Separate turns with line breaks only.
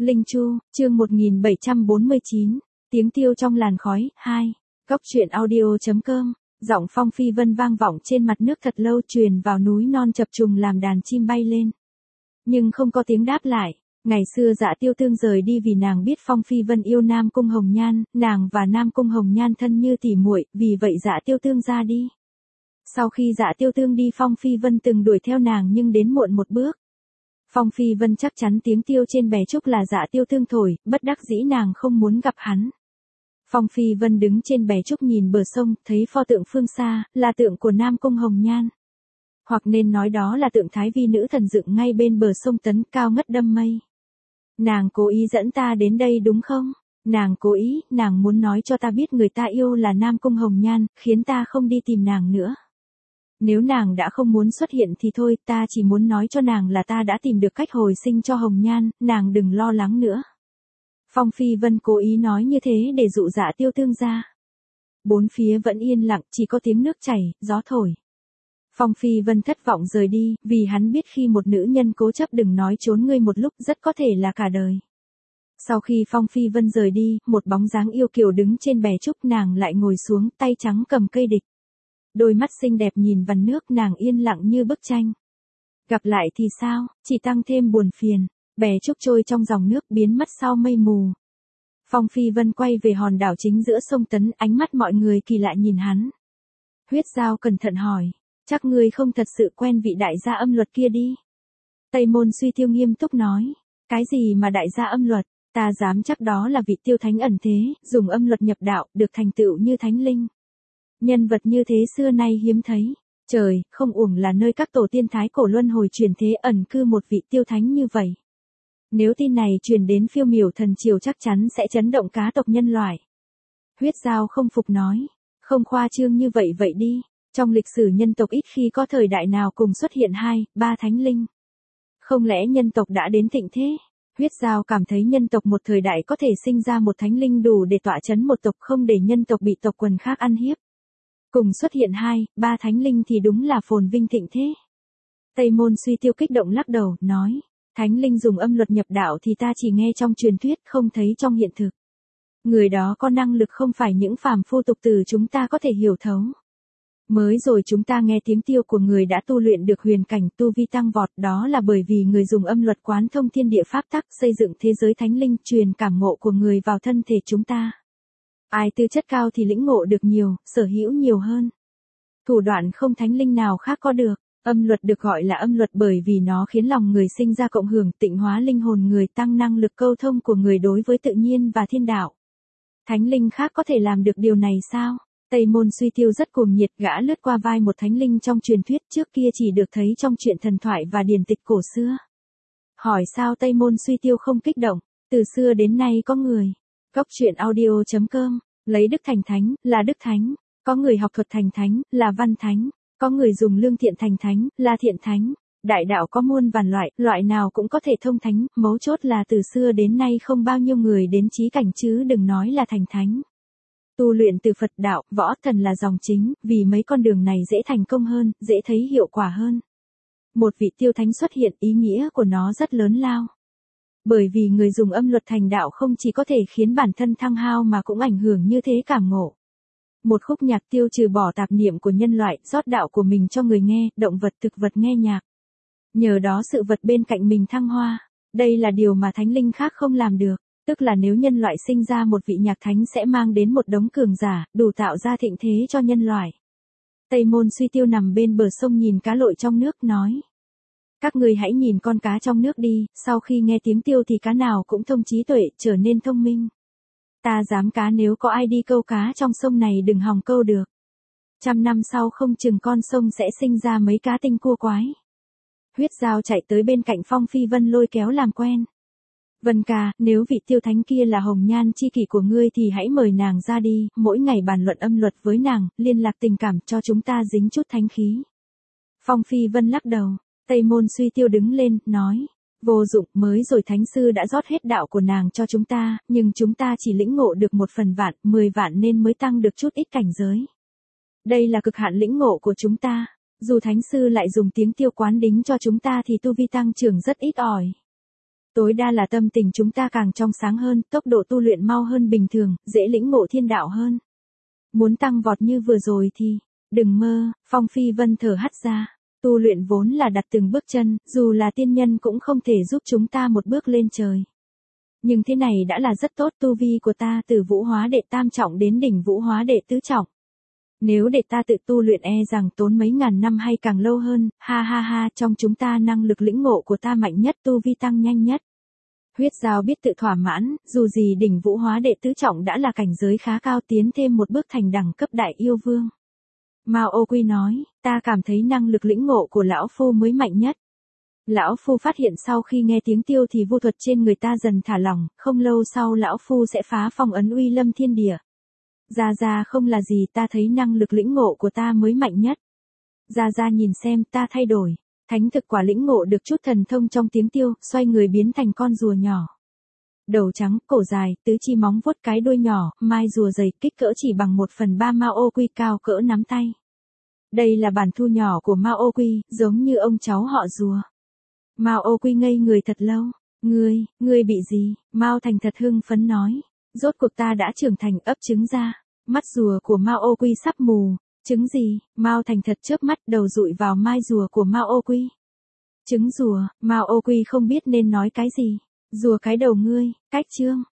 Linh Chu, chương 1749, tiếng tiêu trong làn khói, 2. Góc truyện audio.com, giọng Phong Phi Vân vang vọng trên mặt nước thật lâu truyền vào núi non chập trùng làm đàn chim bay lên. Nhưng không có tiếng đáp lại. Ngày xưa Dạ Tiêu Tương rời đi vì nàng biết Phong Phi Vân yêu Nam Cung Hồng Nhan, nàng và Nam Cung Hồng Nhan thân như tỉ muội, vì vậy Dạ Tiêu Tương ra đi. Sau khi Dạ Tiêu Tương đi Phong Phi Vân từng đuổi theo nàng nhưng đến muộn một bước. Phong Phi Vân chắc chắn tiếng tiêu trên bè trúc là Dạ Tiêu Tương thổi, bất đắc dĩ nàng không muốn gặp hắn. Phong Phi Vân đứng trên bè trúc nhìn bờ sông, thấy pho tượng phương xa, là tượng của Nam Cung Hồng Nhan. Hoặc nên nói đó là tượng Thái Vi nữ thần dựng ngay bên bờ sông Tấn cao ngất đâm mây. Nàng cố ý dẫn ta đến đây đúng không? Nàng cố ý, nàng muốn nói cho ta biết người ta yêu là Nam Cung Hồng Nhan, khiến ta không đi tìm nàng nữa. Nếu nàng đã không muốn xuất hiện thì thôi, ta chỉ muốn nói cho nàng là ta đã tìm được cách hồi sinh cho Hồng Nhan, nàng đừng lo lắng nữa. Phong Phi Vân cố ý nói như thế để dụ Dạ Tiêu Tương ra. Bốn phía vẫn yên lặng, chỉ có tiếng nước chảy, gió thổi. Phong Phi Vân thất vọng rời đi, vì hắn biết khi một nữ nhân cố chấp đừng nói trốn ngươi một lúc rất có thể là cả đời. Sau khi Phong Phi Vân rời đi, một bóng dáng yêu kiều đứng trên bè trúc, nàng lại ngồi xuống, tay trắng cầm cây địch. Đôi mắt xinh đẹp nhìn vằn nước, nàng yên lặng như bức tranh. Gặp lại thì sao, chỉ tăng thêm buồn phiền. Bè trúc trôi trong dòng nước biến mất sau mây mù. Phong Phi Vân quay về hòn đảo chính giữa sông Tấn, ánh mắt mọi người kỳ lạ nhìn hắn. Huyết Giao cẩn thận hỏi, chắc ngươi không thật sự quen vị đại gia âm luật kia đi. Tây Môn Suy Tiêu nghiêm túc nói, cái gì mà đại gia âm luật, ta dám chắc đó là vị tiêu thánh ẩn thế, dùng âm luật nhập đạo, được thành tựu như thánh linh. Nhân vật như thế xưa nay hiếm thấy. Trời, không uổng là nơi các tổ tiên thái cổ luân hồi truyền thế ẩn cư một vị tiêu thánh như vậy. Nếu tin này truyền đến Phiêu Miểu thần triều chắc chắn sẽ chấn động cá tộc nhân loại. Huyết Giao không phục nói, không khoa trương như vậy vậy đi, trong lịch sử nhân tộc ít khi có thời đại nào cùng xuất hiện 2, 3 thánh linh. Không lẽ nhân tộc đã đến thịnh thế? Huyết Giao cảm thấy nhân tộc một thời đại có thể sinh ra một thánh linh đủ để tọa chấn một tộc, không để nhân tộc bị tộc quần khác ăn hiếp. Cùng xuất hiện 2, 3 thánh linh thì đúng là phồn vinh thịnh thế. Tây Môn Suy Tiêu kích động lắc đầu, nói, thánh linh dùng âm luật nhập đạo thì ta chỉ nghe trong truyền thuyết, không thấy trong hiện thực. Người đó có năng lực không phải những phàm phu tục tử chúng ta có thể hiểu thấu. Mới rồi chúng ta nghe tiếng tiêu của người đã tu luyện được huyền cảnh, tu vi tăng vọt, đó là bởi vì người dùng âm luật quán thông thiên địa pháp tắc, xây dựng thế giới thánh linh, truyền cảm ngộ của người vào thân thể chúng ta. Ai tư chất cao thì lĩnh ngộ được nhiều, sở hữu nhiều hơn. Thủ đoạn không thánh linh nào khác có được. Âm luật được gọi là âm luật bởi vì nó khiến lòng người sinh ra cộng hưởng, tịnh hóa linh hồn người, tăng năng lực câu thông của người đối với tự nhiên và thiên đạo. Thánh linh khác có thể làm được điều này sao? Tây Môn Suy Tiêu rất cuồng nhiệt, gã lướt qua vai một thánh linh trong truyền thuyết, trước kia chỉ được thấy trong truyện thần thoại và điển tịch cổ xưa. Hỏi sao Tây Môn Suy Tiêu không kích động? Từ xưa đến nay có người. Góc truyện audio.com, lấy đức thành thánh, là đức thánh. Có người học thuật thành thánh, là văn thánh. Có người dùng lương thiện thành thánh, là thiện thánh. Đại đạo có muôn vàn loại, loại nào cũng có thể thông thánh, mấu chốt là từ xưa đến nay không bao nhiêu người đến chí cảnh chứ đừng nói là thành thánh. Tu luyện từ Phật đạo, võ thần là dòng chính, vì mấy con đường này dễ thành công hơn, dễ thấy hiệu quả hơn. Một vị tiêu thánh xuất hiện, ý nghĩa của nó rất lớn lao. Bởi vì người dùng âm luật thành đạo không chỉ có thể khiến bản thân thăng hao mà cũng ảnh hưởng như thế cảm ngộ. Một khúc nhạc tiêu trừ bỏ tạp niệm của nhân loại, rót đạo của mình cho người nghe, động vật thực vật nghe nhạc. Nhờ đó sự vật bên cạnh mình thăng hoa. Đây là điều mà thánh linh khác không làm được. Tức là nếu nhân loại sinh ra một vị nhạc thánh sẽ mang đến một đống cường giả, đủ tạo ra thịnh thế cho nhân loại. Tây Môn Suy Tiêu nằm bên bờ sông nhìn cá lội trong nước, nói. Các người hãy nhìn con cá trong nước đi, sau khi nghe tiếng tiêu thì cá nào cũng thông trí tuệ, trở nên thông minh. Ta dám cá nếu có ai đi câu cá trong sông này đừng hòng câu được. 100 năm sau không chừng con sông sẽ sinh ra mấy cá tinh cua quái. Huyết Giao chạy tới bên cạnh Phong Phi Vân lôi kéo làm quen. Vân ca, nếu vị tiêu thánh kia là Hồng Nhan chi kỷ của ngươi thì hãy mời nàng ra đi, mỗi ngày bàn luận âm luật với nàng, liên lạc tình cảm cho chúng ta dính chút thánh khí. Phong Phi Vân lắc đầu, Tây Môn Suy Tiêu đứng lên, nói. Vô dụng, mới rồi thánh sư đã rót hết đạo của nàng cho chúng ta, nhưng chúng ta chỉ lĩnh ngộ được 1/1000, 10 vạn nên mới tăng được chút ít cảnh giới. Đây là cực hạn lĩnh ngộ của chúng ta, dù thánh sư lại dùng tiếng tiêu quán đính cho chúng ta thì tu vi tăng trưởng rất ít ỏi. Tối đa là tâm tình chúng ta càng trong sáng hơn, tốc độ tu luyện mau hơn bình thường, dễ lĩnh ngộ thiên đạo hơn. Muốn tăng vọt như vừa rồi thì, đừng mơ, Phong Phi Vân thở hắt ra. Tu luyện vốn là đặt từng bước chân, dù là tiên nhân cũng không thể giúp chúng ta một bước lên trời. Nhưng thế này đã là rất tốt, tu vi của ta từ vũ hóa đệ tam trọng đến đỉnh vũ hóa đệ tứ trọng. Nếu để ta tự tu luyện e rằng tốn mấy ngàn năm hay càng lâu hơn, ha ha ha, trong chúng ta năng lực lĩnh ngộ của ta mạnh nhất, tu vi tăng nhanh nhất. Huyết Giao biết tự thỏa mãn, dù gì đỉnh vũ hóa đệ tứ trọng đã là cảnh giới khá cao, tiến thêm một bước thành đẳng cấp đại yêu vương. Mao Ô Quy nói, ta cảm thấy năng lực lĩnh ngộ của lão phu mới mạnh nhất. Lão phu phát hiện sau khi nghe tiếng tiêu thì vu thuật trên người ta dần thả lỏng, không lâu sau lão phu sẽ phá phong ấn uy lâm thiên địa. Gia không là gì, ta thấy năng lực lĩnh ngộ của ta mới mạnh nhất. Gia nhìn xem, ta thay đổi. Thánh thực quả lĩnh ngộ được chút thần thông trong tiếng tiêu, xoay người biến thành con rùa nhỏ. Đầu trắng, cổ dài, tứ chi móng vuốt, cái đuôi nhỏ, mai rùa dày, kích cỡ chỉ bằng 1/3 Mao Ô Quy, cao cỡ nắm tay. Đây là bản thu nhỏ của Mao Ô Quy, giống như ông cháu họ rùa. Mao Ô Quy ngây người thật lâu. Ngươi bị gì? Mao Thành thật hưng phấn nói. Rốt cuộc ta đã trưởng thành, ấp trứng ra. Mắt rùa của Mao Ô Quy sắp mù. Trứng gì? Mao Thành thật chớp mắt, đầu dụi vào mai rùa của Mao Ô Quy. Trứng rùa, Mao Ô Quy không biết nên nói cái gì. Rùa cái đầu ngươi, cách chương.